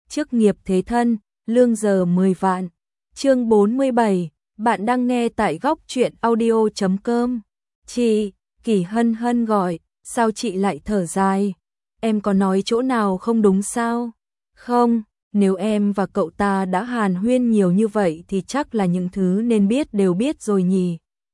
chức nghiệp thế thân, lương giờ 10 vạn. Chương 47, bạn đang nghe tại góc truyện audio.com. Chị, Kỳ Hân Hân gọi, sao chị lại thở dài? Em có nói chỗ nào không đúng sao? Không, nếu em và cậu ta đã hàn huyên nhiều như vậy thì chắc là những thứ nên biết đều biết rồi nhỉ.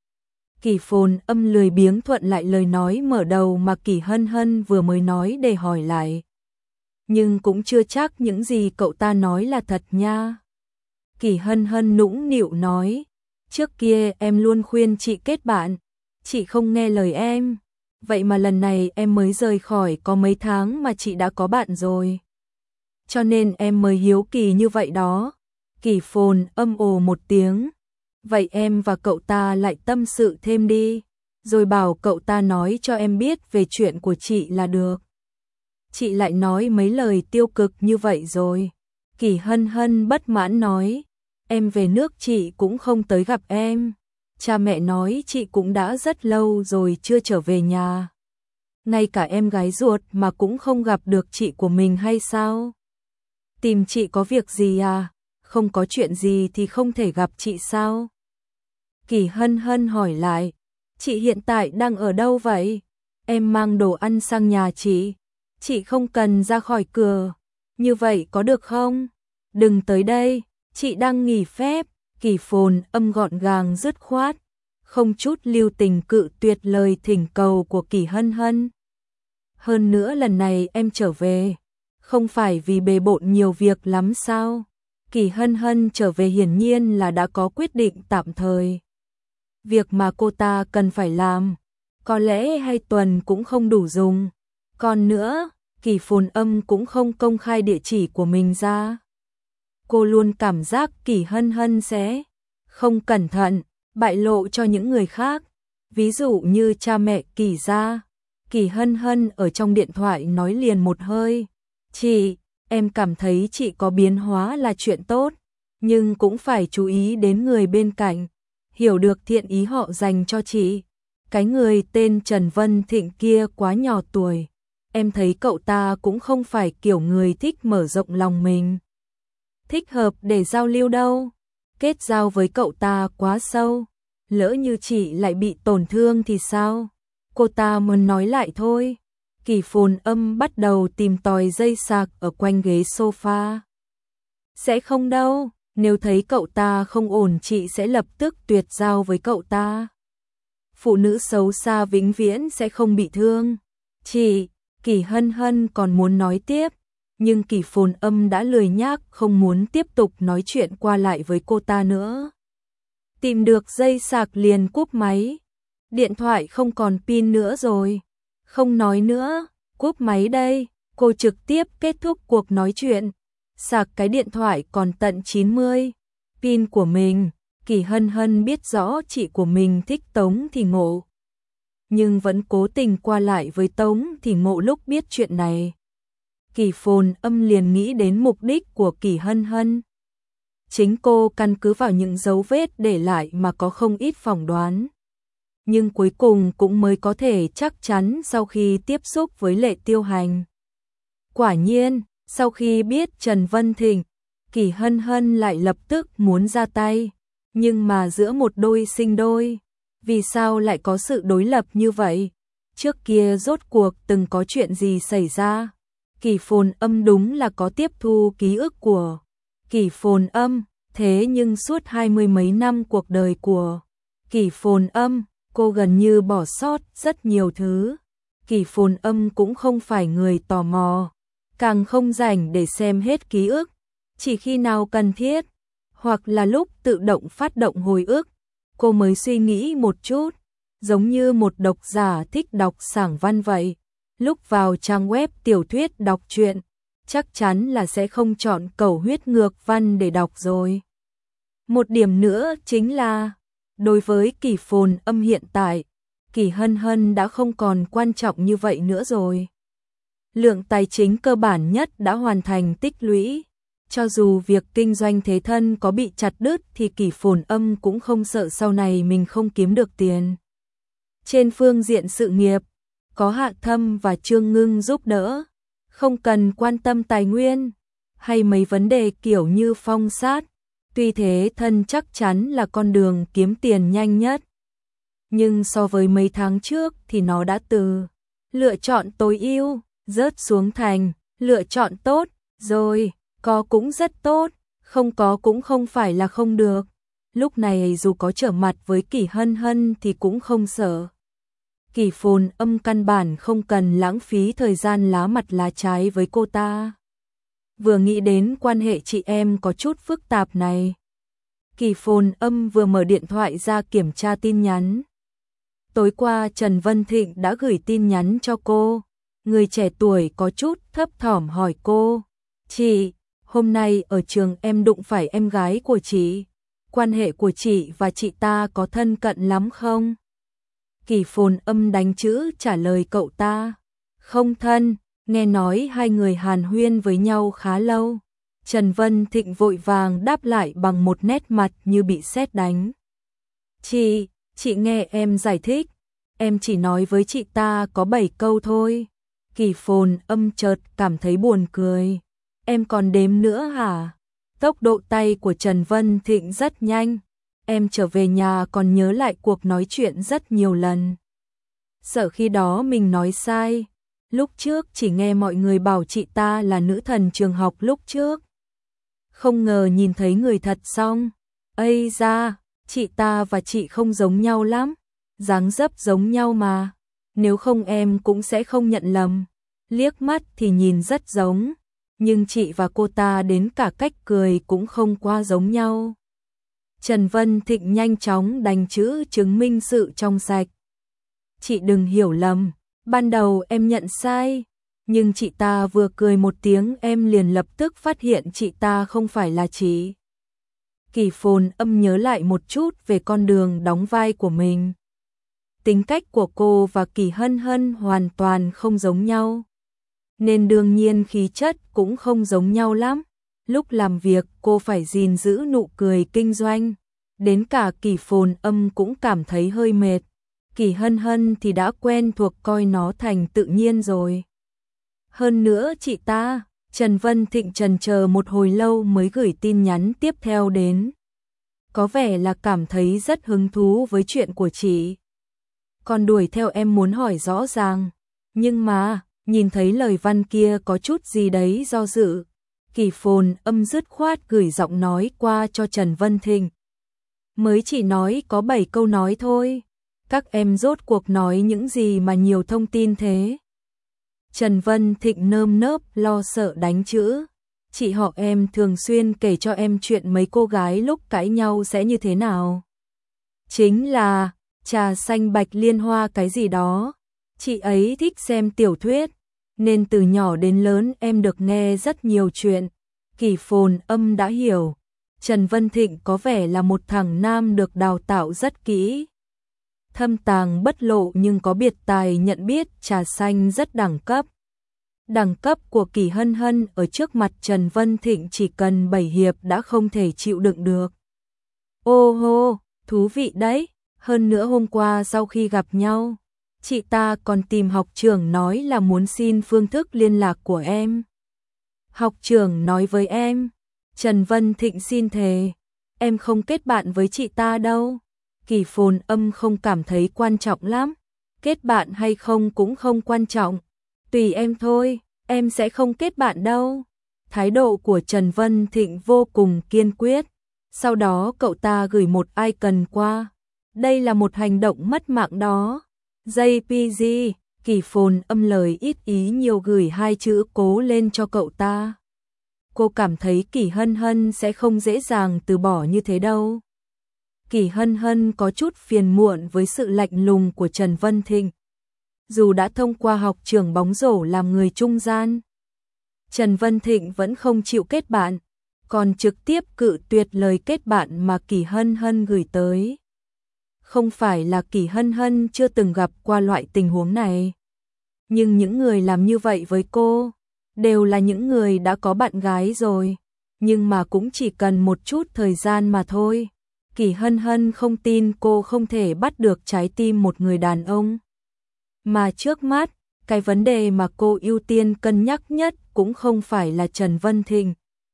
Kỳ Phồn Âm lười biếng thuận lại lời nói mở đầu mà Kỳ Hân Hân vừa mới nói để hỏi lại. Nhưng cũng chưa chắc những gì cậu ta nói là thật nha. Kỳ Hân Hân nũng nịu nói, trước kia em luôn khuyên chị kết bạn, chị không nghe lời em. Vậy mà lần này em mới rời khỏi có mấy tháng mà chị đã có bạn rồi. Cho nên em mới hiếu kỳ như vậy đó. Kỳ Phồn Âm ồ một tiếng. Vậy em và cậu ta lại tâm sự thêm đi, rồi bảo cậu ta nói cho em biết về chuyện của chị là được. Chị lại nói mấy lời tiêu cực như vậy rồi. Kỳ Hân Hân bất mãn nói, em về nước chị cũng không tới gặp em. Cha mẹ nói chị cũng đã rất lâu rồi chưa trở về nhà. Ngay cả em gái ruột mà cũng không gặp được chị của mình hay sao? Tìm chị có việc gì à? Không có chuyện gì thì không thể gặp chị sao? Kỳ Hân Hân hỏi lại, chị hiện tại đang ở đâu vậy? Em mang đồ ăn sang nhà chị không cần ra khỏi cửa. Như vậy có được không? Đừng tới đây, chị đang nghỉ phép. Kỳ Phồn Âm gọn gàng dứt khoát, không chút lưu tình cự tuyệt lời thỉnh cầu của Kỳ Hân Hân. Hơn nữa lần này em trở về, không phải vì bề bộn nhiều việc lắm sao? Kỳ Hân Hân trở về hiển nhiên là đã có quyết định tạm thời. Việc mà cô ta cần phải làm, có lẽ 2 tuần cũng không đủ dùng. Còn nữa, Kỳ Phồn Âm cũng không công khai địa chỉ của mình ra. Cô luôn cảm giác Kỳ Hân Hân sẽ không cẩn thận, bại lộ cho những người khác. Ví dụ như cha mẹ Kỳ gia. Kỳ Hân Hân ở trong điện thoại nói liền một hơi. Chị, em cảm thấy chị có biến hóa là chuyện tốt, nhưng cũng phải chú ý đến người bên cạnh. Hiểu được thiện ý họ dành cho chị. Cái người tên Trần Vân Thịnh kia quá nhỏ tuổi. Em thấy cậu ta cũng không phải kiểu người thích mở rộng lòng mình, thích hợp để giao lưu đâu. Kết giao với cậu ta quá sâu, lỡ như chị lại bị tổn thương thì sao? Cô ta muốn nói lại thôi. Kỳ Phồn Âm bắt đầu tìm tòi dây sạc ở quanh ghế sofa. Sẽ không đâu, nếu thấy cậu ta không ổn chị sẽ lập tức tuyệt giao với cậu ta. Phụ nữ xấu xa vĩnh viễn sẽ không bị thương. Chị, Kỳ Hân Hân còn muốn nói tiếp, nhưng Kỳ Phồn Âm đã lười nhác không muốn tiếp tục nói chuyện qua lại với cô ta nữa. Tìm được dây sạc liền cúp máy. Điện thoại không còn pin nữa rồi. Không nói nữa, cúp máy đây. Cô trực tiếp kết thúc cuộc nói chuyện. Sạc cái điện thoại còn tận 90 pin của mình. Kỳ Hân Hân biết rõ chị của mình thích Tống Thì Ngộ, nhưng vẫn cố tình qua lại với Tống Thì Ngộ lúc biết chuyện này. Kỳ Phồn Âm liền nghĩ đến mục đích của Kỳ Hân Hân. Chính cô căn cứ vào những dấu vết để lại mà có không ít phỏng đoán. Nhưng cuối cùng cũng mới có thể chắc chắn sau khi tiếp xúc với Lệ Tiêu Hành. Quả nhiên, sau khi biết Trần Vân Thịnh, Kỳ Hân Hân lại lập tức muốn ra tay. Nhưng mà giữa một đôi sinh đôi, vì sao lại có sự đối lập như vậy? Trước kia rốt cuộc từng có chuyện gì xảy ra? Kỳ Phồn Âm đúng là có tiếp thu ký ức của Kỳ Phồn Âm, thế nhưng suốt 20 mấy năm cuộc đời của Kỳ Phồn Âm, cô gần như bỏ sót rất nhiều thứ. Kỳ Phồn Âm cũng không phải người tò mò, càng không rảnh để xem hết ký ức, chỉ khi nào cần thiết, hoặc là lúc tự động phát động hồi ức, cô mới suy nghĩ một chút, giống như một độc giả thích đọc sảng văn vậy. Lúc vào trang web tiểu thuyết đọc truyện, chắc chắn là sẽ không chọn cầu huyết ngược văn để đọc rồi. Một điểm nữa chính là, đối với Kỳ Phồn Âm hiện tại, Kỳ Hân Hân đã không còn quan trọng như vậy nữa rồi. Lượng tài chính cơ bản nhất đã hoàn thành tích lũy. Cho dù việc kinh doanh thế thân có bị chặt đứt thì Kỳ Phồn Âm cũng không sợ sau này mình không kiếm được tiền. Trên phương diện sự nghiệp, có Hạ Thâm và Trương Ngưng giúp đỡ, không cần quan tâm tài nguyên. hay mấy vấn đề kiểu như phong sát. Tuy thế thân chắc chắn là con đường kiếm tiền nhanh nhất. Nhưng so với mấy tháng trước thì nó đã từ lựa chọn tối ưu, rớt xuống thành lựa chọn tốt, rồi, có cũng rất tốt, không có cũng không phải là không được. Lúc này dù có trở mặt với Kỷ Hân Hân thì cũng không sợ. Kỷ Phồn Âm căn bản không cần lãng phí thời gian lá mặt lá trái với cô ta. Vừa nghĩ đến quan hệ chị em có chút phức tạp này, Kỷ Phồn Âm vừa mở điện thoại ra kiểm tra tin nhắn. Tối qua Trần Vân Thịnh đã gửi tin nhắn cho cô. Người trẻ tuổi có chút thấp thỏm hỏi cô: "Chị, hôm nay ở trường em đụng phải em gái của chị. Quan hệ của chị và chị ta có thân cận lắm không?" Kỷ Phồn Âm đánh chữ trả lời cậu ta: "Không thân, nghe nói hai người hàn huyên với nhau khá lâu." Trần Vân Thịnh vội vàng đáp lại bằng một nét mặt như bị sét đánh. Chị nghe em giải thích, em chỉ nói với chị ta có 7 câu thôi." Kỷ Phồn Âm chợt cảm thấy buồn cười. "Em còn đếm nữa hả?" Tốc độ tay của Trần Vân Thịnh rất nhanh. "Em trở về nhà còn nhớ lại cuộc nói chuyện rất nhiều lần. Sợ khi đó mình nói sai. Lúc trước chỉ nghe mọi người bảo chị ta là nữ thần trường học lúc trước. Không ngờ nhìn thấy người thật xong. Ây da, chị ta và chị không giống nhau lắm. Dáng dấp giống nhau mà. Nếu không em cũng sẽ không nhận lầm. Liếc mắt thì nhìn rất giống. Nhưng chị và cô ta đến cả cách cười cũng không quá giống nhau." Trần Vân Thịnh nhanh chóng đánh chữ chứng minh sự trong sạch. "Chị đừng hiểu lầm, ban đầu em nhận sai, nhưng chị ta vừa cười một tiếng em liền lập tức phát hiện chị ta không phải là chị." Kỷ Phồn Âm nhớ lại một chút về con đường đóng vai của mình. Tính cách của cô và Kỷ Hân Hân hoàn toàn không giống nhau, nên đương nhiên khí chất cũng không giống nhau lắm. Lúc làm việc cô phải gìn giữ nụ cười kinh doanh, đến cả Kỷ Phồn Âm cũng cảm thấy hơi mệt. Kỷ Hân Hân thì đã quen thuộc coi nó thành tự nhiên rồi. Hơn nữa chị ta, Trần Vân Thịnh chần chờ một hồi lâu mới gửi tin nhắn tiếp theo đến. "Có vẻ là cảm thấy rất hứng thú với chuyện của chị. Còn đuổi theo em muốn hỏi rõ ràng, nhưng mà nhìn thấy lời văn kia có chút gì đấy do dự." Kỷ Phồn Âm dứt khoát gửi giọng nói qua cho Trần Vân Thịnh. "Mới chỉ nói có 7 câu nói thôi. Các em rốt cuộc nói những gì mà nhiều thông tin thế?" Trần Vân Thịnh nơm nớp lo sợ đánh chữ. "Chị họ em thường xuyên kể cho em chuyện mấy cô gái lúc cãi nhau sẽ như thế nào. Chính là trà xanh bạch liên hoa cái gì đó. Chị ấy thích xem tiểu thuyết, nên từ nhỏ đến lớn em được nghe rất nhiều chuyện." Kỷ Phồn Âm đã hiểu. Trần Vân Thịnh có vẻ là một thằng nam được đào tạo rất kỹ. Thâm tàng bất lộ nhưng có biệt tài nhận biết trà xanh rất đẳng cấp. Đẳng cấp của Kỷ Hân Hân ở trước mặt Trần Vân Thịnh chỉ cần 7 hiệp đã không thể chịu đựng được. "Ô hô, thú vị đấy. Hơn nữa hôm qua sau khi gặp nhau, chị ta còn tìm học trưởng nói là muốn xin phương thức liên lạc của em. Học trưởng nói với em." Trần Vân Thịnh xin thề, "Em không kết bạn với chị ta đâu." Kỷ Phồn Âm không cảm thấy quan trọng lắm. Kết bạn hay không cũng không quan trọng. "Tùy em thôi, em sẽ không kết bạn đâu." Thái độ của Trần Vân Thịnh vô cùng kiên quyết. Sau đó cậu ta gửi một icon qua. "Đây là một hành động mất mạng đó. JPG." Kỷ Phồn Âm lời ít ý nhiều gửi 2 chữ cố lên cho cậu ta. Cô cảm thấy Kỷ Hân Hân sẽ không dễ dàng từ bỏ như thế đâu. Kỷ Hân Hân có chút phiền muộn với sự lạnh lùng của Trần Vân Thịnh. Dù đã thông qua học trưởng bóng rổ làm người trung gian, Trần Vân Thịnh vẫn không chịu kết bạn, còn trực tiếp cự tuyệt lời kết bạn mà Kỷ Hân Hân gửi tới. Không phải là Kỷ Hân Hân chưa từng gặp qua loại tình huống này, nhưng những người làm như vậy với cô đều là những người đã có bạn gái rồi, nhưng mà cũng chỉ cần một chút thời gian mà thôi. Kỷ Hân Hân không tin cô không thể bắt được trái tim một người đàn ông. Mà trước mắt, cái vấn đề mà cô ưu tiên cân nhắc nhất cũng không phải là Trần Vân Thịnh,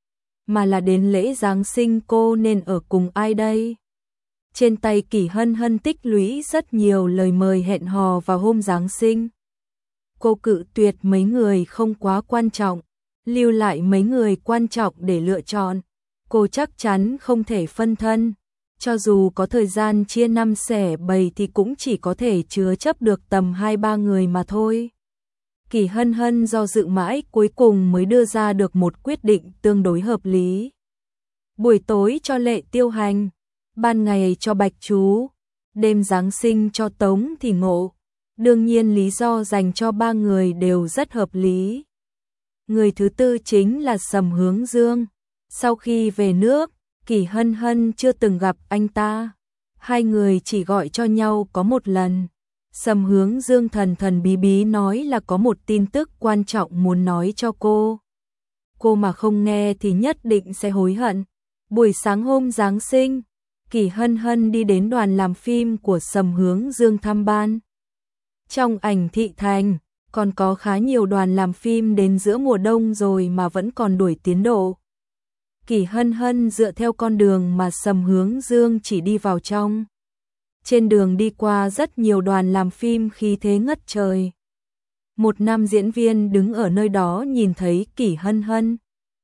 mà là đến lễ Giáng sinh cô nên ở cùng ai đây? Trên tay Kỳ Hân Hân tích lũy rất nhiều lời mời hẹn hò vào hôm Giáng sinh. Cô cự tuyệt mấy người không quá quan trọng, lưu lại mấy người quan trọng để lựa chọn. Cô chắc chắn không thể phân thân, cho dù có thời gian chia năm xẻ bảy thì cũng chỉ có thể chứa chấp được tầm 2-3 người mà thôi. Kỳ Hân Hân do dự mãi cuối cùng mới đưa ra được một quyết định tương đối hợp lý. Buổi tối cho Lệ Tiêu Hành, ban ngày cho Bạch Chú, đêm Giáng sinh cho Tống Thì Ngộ. Đương nhiên lý do dành cho 3 người đều rất hợp lý. Người thứ tư chính là Sầm Hướng Dương. Sau khi về nước, Kỳ Hân Hân chưa từng gặp anh ta. Hai người chỉ gọi cho nhau có một lần. Sầm Hướng Dương thần thần bí bí nói là có một tin tức quan trọng muốn nói cho cô. Cô mà không nghe thì nhất định sẽ hối hận. Buổi sáng hôm Giáng sinh, Kỳ Hân Hân đi đến đoàn làm phim của Sầm Hướng Dương thăm ban. Trong ảnh thị thành, còn có khá nhiều đoàn làm phim đến giữa mùa đông rồi mà vẫn còn đuổi tiến độ. Kỳ Hân Hân dựa theo con đường mà Sầm Hướng Dương chỉ đi vào trong. Trên đường đi qua rất nhiều đoàn làm phim khí thế ngất trời. Một nam diễn viên đứng ở nơi đó nhìn thấy Kỳ Hân Hân.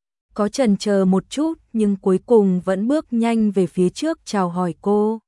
Có chần chờ một chút nhưng cuối cùng vẫn bước nhanh về phía trước chào hỏi cô.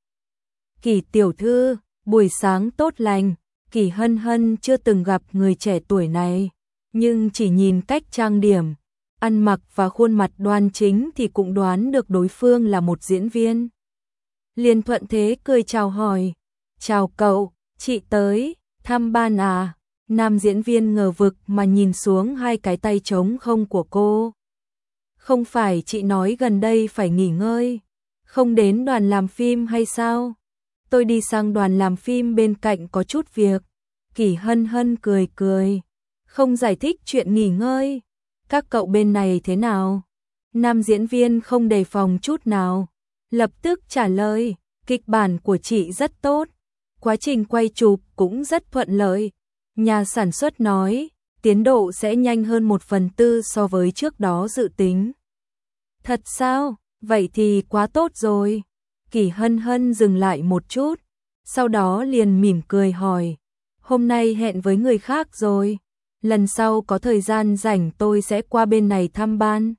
Kỳ tiểu thư, buổi sáng tốt lành. Kỳ Hân Hân chưa từng gặp người trẻ tuổi này, nhưng chỉ nhìn cách trang điểm, ăn mặc và khuôn mặt đoan chính thì cũng đoán được đối phương là một diễn viên. Liền thuận thế cười chào hỏi, chào cậu, chị tới, thăm ban à? Nam diễn viên ngờ vực mà nhìn xuống hai cái tay trống không của cô. Không phải chị nói gần đây phải nghỉ ngơi, không đến đoàn làm phim hay sao? Tôi đi sang đoàn làm phim bên cạnh có chút việc. Kỳ Hân Hân cười cười, không giải thích chuyện nghỉ ngơi. Các cậu bên này thế nào? Nam diễn viên không đề phòng chút nào, lập tức trả lời, kịch bản của chị rất tốt, quá trình quay chụp cũng rất thuận lợi. Nhà sản xuất nói, tiến độ sẽ nhanh hơn 1/4 so với trước đó dự tính. Thật sao? Vậy thì quá tốt rồi. Kỳ Hân Hân dừng lại một chút, sau đó liền mỉm cười hỏi, hôm nay hẹn với người khác rồi, lần sau có thời gian rảnh tôi sẽ qua bên này thăm ban.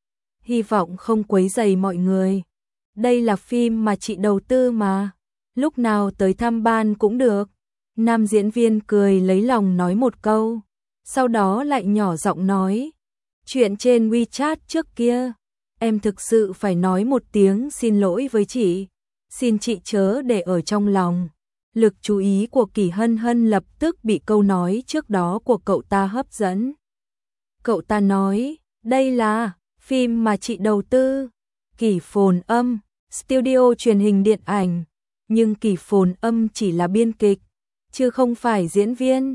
Hy vọng không quấy rầy mọi người. Đây là phim mà chị đầu tư mà, lúc nào tới thăm ban cũng được. Nam diễn viên cười lấy lòng nói một câu, sau đó lại nhỏ giọng nói, chuyện trên WeChat trước kia, em thực sự phải nói một tiếng xin lỗi với chị, xin chị chớ để ở trong lòng. Lực chú ý của Kỳ Hân Hân lập tức bị câu nói trước đó của cậu ta hấp dẫn. Cậu ta nói, đây là phim mà chị đầu tư, Kỳ Phồn Âm, studio truyền hình điện ảnh, nhưng Kỳ Phồn Âm chỉ là biên kịch, chứ không phải diễn viên.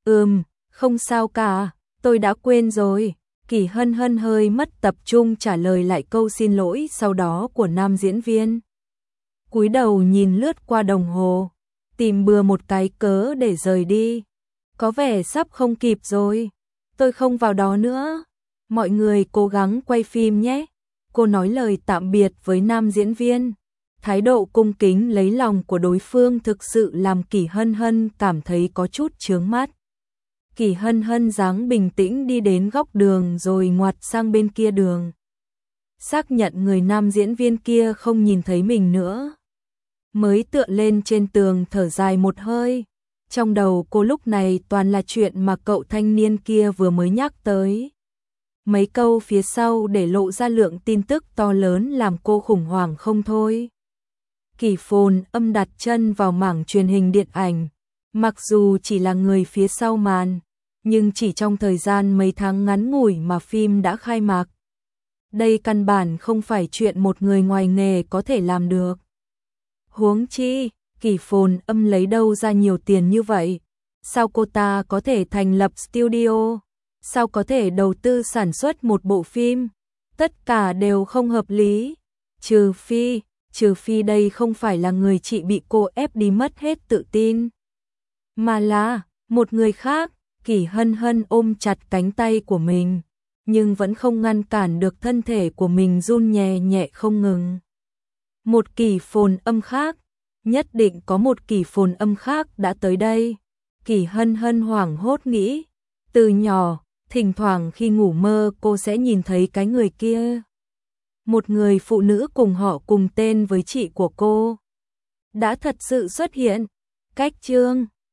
Không sao cả, tôi đã quên rồi. Kỳ Hân Hân hơi mất tập trung trả lời lại câu xin lỗi sau đó của nam diễn viên. Cúi đầu nhìn lướt qua đồng hồ, tìm bừa một cái cớ để rời đi. Có vẻ sắp không kịp rồi, tôi không vào đó nữa. Mọi người cố gắng quay phim nhé. Cô nói lời tạm biệt với nam diễn viên. Thái độ cung kính lấy lòng của đối phương thực sự làm Kỳ Hân Hân cảm thấy có chút chướng mắt. Kỳ Hân Hân dáng bình tĩnh đi đến góc đường rồi ngoặt sang bên kia đường. Xác nhận người nam diễn viên kia không nhìn thấy mình nữa, mới tựa lên trên tường thở dài một hơi. Trong đầu cô lúc này toàn là chuyện mà cậu thanh niên kia vừa mới nhắc tới. Mấy câu phía sau để lộ ra lượng tin tức to lớn làm cô khủng hoảng không thôi. Kỳ Phồn Âm đặt chân vào mảng truyền hình điện ảnh, mặc dù chỉ là người phía sau màn, nhưng chỉ trong thời gian mấy tháng ngắn ngủi mà phim đã khai mạc. Đây căn bản không phải chuyện một người ngoài nghề có thể làm được. Huống chi, Kỳ Phồn Âm lấy đâu ra nhiều tiền như vậy? Sao cô ta có thể thành lập studio? Sao có thể đầu tư sản xuất một bộ phim? Tất cả đều không hợp lý. Trừ phi đây không phải là người chị bị cô ép đi mất hết tự tin, mà là một người khác. Kỳ Hân Hân ôm chặt cánh tay của mình, nhưng vẫn không ngăn cản được thân thể của mình run nhẹ nhẹ không ngừng. Một kỳ phồn âm khác, nhất định có một kỳ phồn âm khác đã tới đây. Kỳ Hân Hân hoảng hốt nghĩ, từ nhỏ, thỉnh thoảng khi ngủ mơ cô sẽ nhìn thấy cái người kia. Một người phụ nữ cùng họ cùng tên với chị của cô đã thật sự xuất hiện. Cách chương